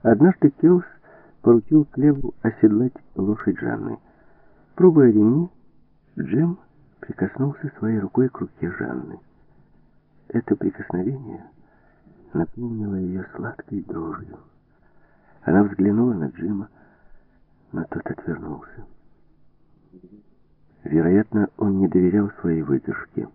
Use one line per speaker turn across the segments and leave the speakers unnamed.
Однажды Келс поручил Клеву оседлать лошадь Жанны. Пробуя ремни, Джим прикоснулся своей рукой к руке Жанны. Это прикосновение наполнило ее сладкой дрожью. Она взглянула на Джима, но тот отвернулся. Вероятно, он не доверял своей выдержке.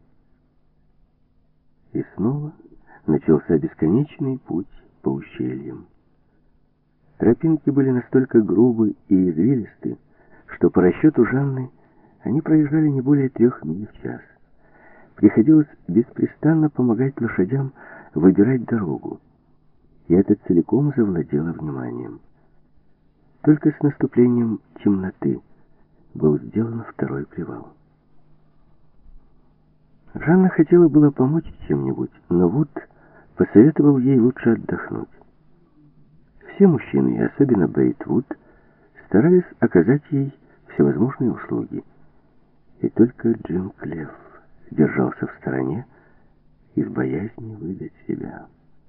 И снова начался бесконечный путь по ущельям. Тропинки были настолько грубы и извилисты, что по расчету Жанны они проезжали не более 3 миль в час. Приходилось беспрестанно помогать лошадям выбирать дорогу, и это целиком завладело вниманием. Только с наступлением темноты был сделан второй привал. Жанна хотела было помочь чем-нибудь, но Вуд посоветовал ей лучше отдохнуть. Все мужчины, и особенно Бейт Вуд, старались оказать ей всевозможные услуги. И только Джим Клев держался в стороне из боязни выдать себя.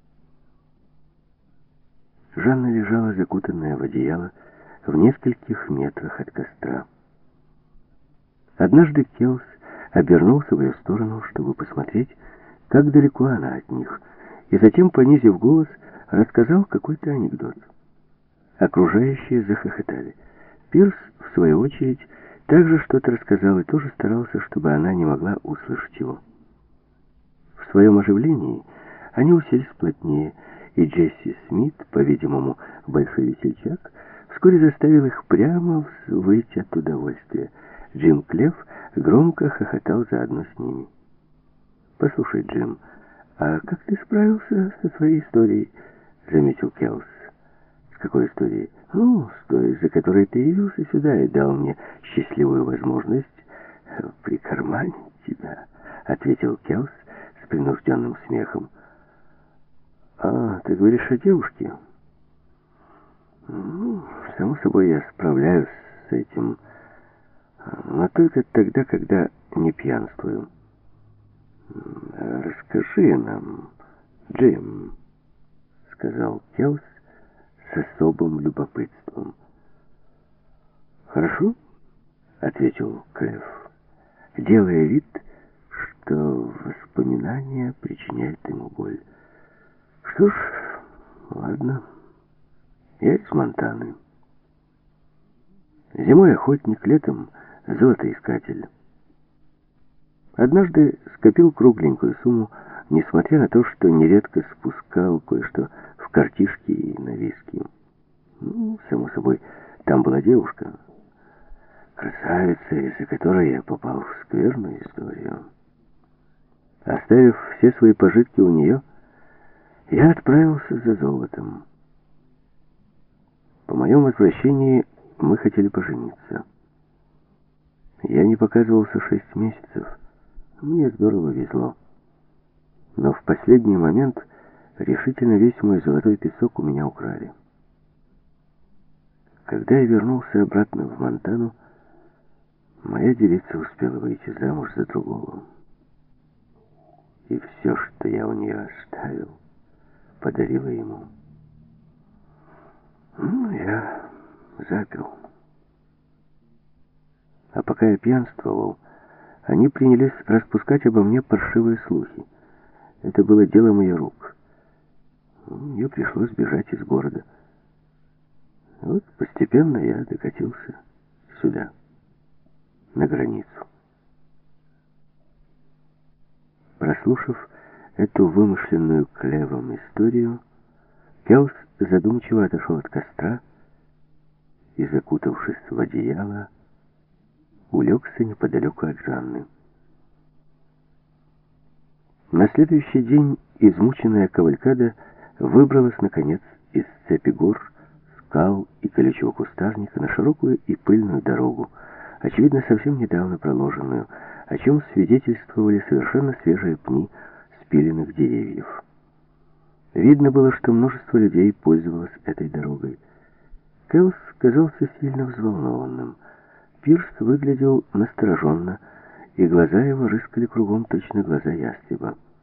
Жанна лежала, закутанная в одеяло, в нескольких метрах от костра. Однажды Келс обернулся в ее сторону, чтобы посмотреть, как далеко она от них, и затем, понизив голос, рассказал какой-то анекдот. Окружающие захохотали. Пирс, в свою очередь, также что-то рассказал и тоже старался, чтобы она не могла услышать его. В своем оживлении они уселись плотнее, и Джесси Смит, по-видимому, большой весельчак, вскоре заставил их прямо взвыть от удовольствия. Джим Клев громко хохотал заодно с ними. «Послушай, Джим, а как ты справился со своей историей?» — заметил Келс. «С какой историей?» «Ну, с той, за которой ты явился сюда и дал мне счастливую возможность прикарманить тебя», — ответил Келс с принужденным смехом. «А, ты говоришь о девушке?» «Ну, само собой, я справляюсь с этим, но только тогда, когда не пьянствую». «Расскажи нам, Джим», — сказал Келс с особым любопытством. «Хорошо», — ответил Клев, делая вид, что воспоминания причиняют ему боль. «Что ж, ладно, я из Монтаны. Зимой охотник, летом золотоискатель. Однажды скопил кругленькую сумму, несмотря на то, что нередко спускал кое-что в картишки и на виски. Ну, само собой, там была девушка, красавица, из-за которой я попал в скверную историю. Оставив все свои пожитки у нее, я отправился за золотом. По моем возвращении мы хотели пожениться. Я не показывался 6 месяцев. Мне здорово везло. Но в последний момент решительно весь мой золотой песок у меня украли. Когда я вернулся обратно в Монтану, моя девица успела выйти замуж за другого. И все, что я у нее оставил, подарила ему. Ну, я запил. А пока я пьянствовал, они принялись распускать обо мне паршивые слухи. Это было делом ее рук. Мне пришлось бежать из города. Вот постепенно я докатился сюда, на границу. Прослушав эту вымышленную Клевом историю, Келс задумчиво отошел от костра и, закутавшись в одеяло, улегся неподалеку от Жанны. На следующий день измученная кавалькада выбралась, наконец, из цепи гор, скал и колючего кустарника на широкую и пыльную дорогу, очевидно, совсем недавно проложенную, о чем свидетельствовали совершенно свежие пни спиленных деревьев. Видно было, что множество людей пользовалось этой дорогой. Келс казался сильно взволнованным. Пирс выглядел настороженно, и глаза его рыскали кругом, точно глаза ястреба.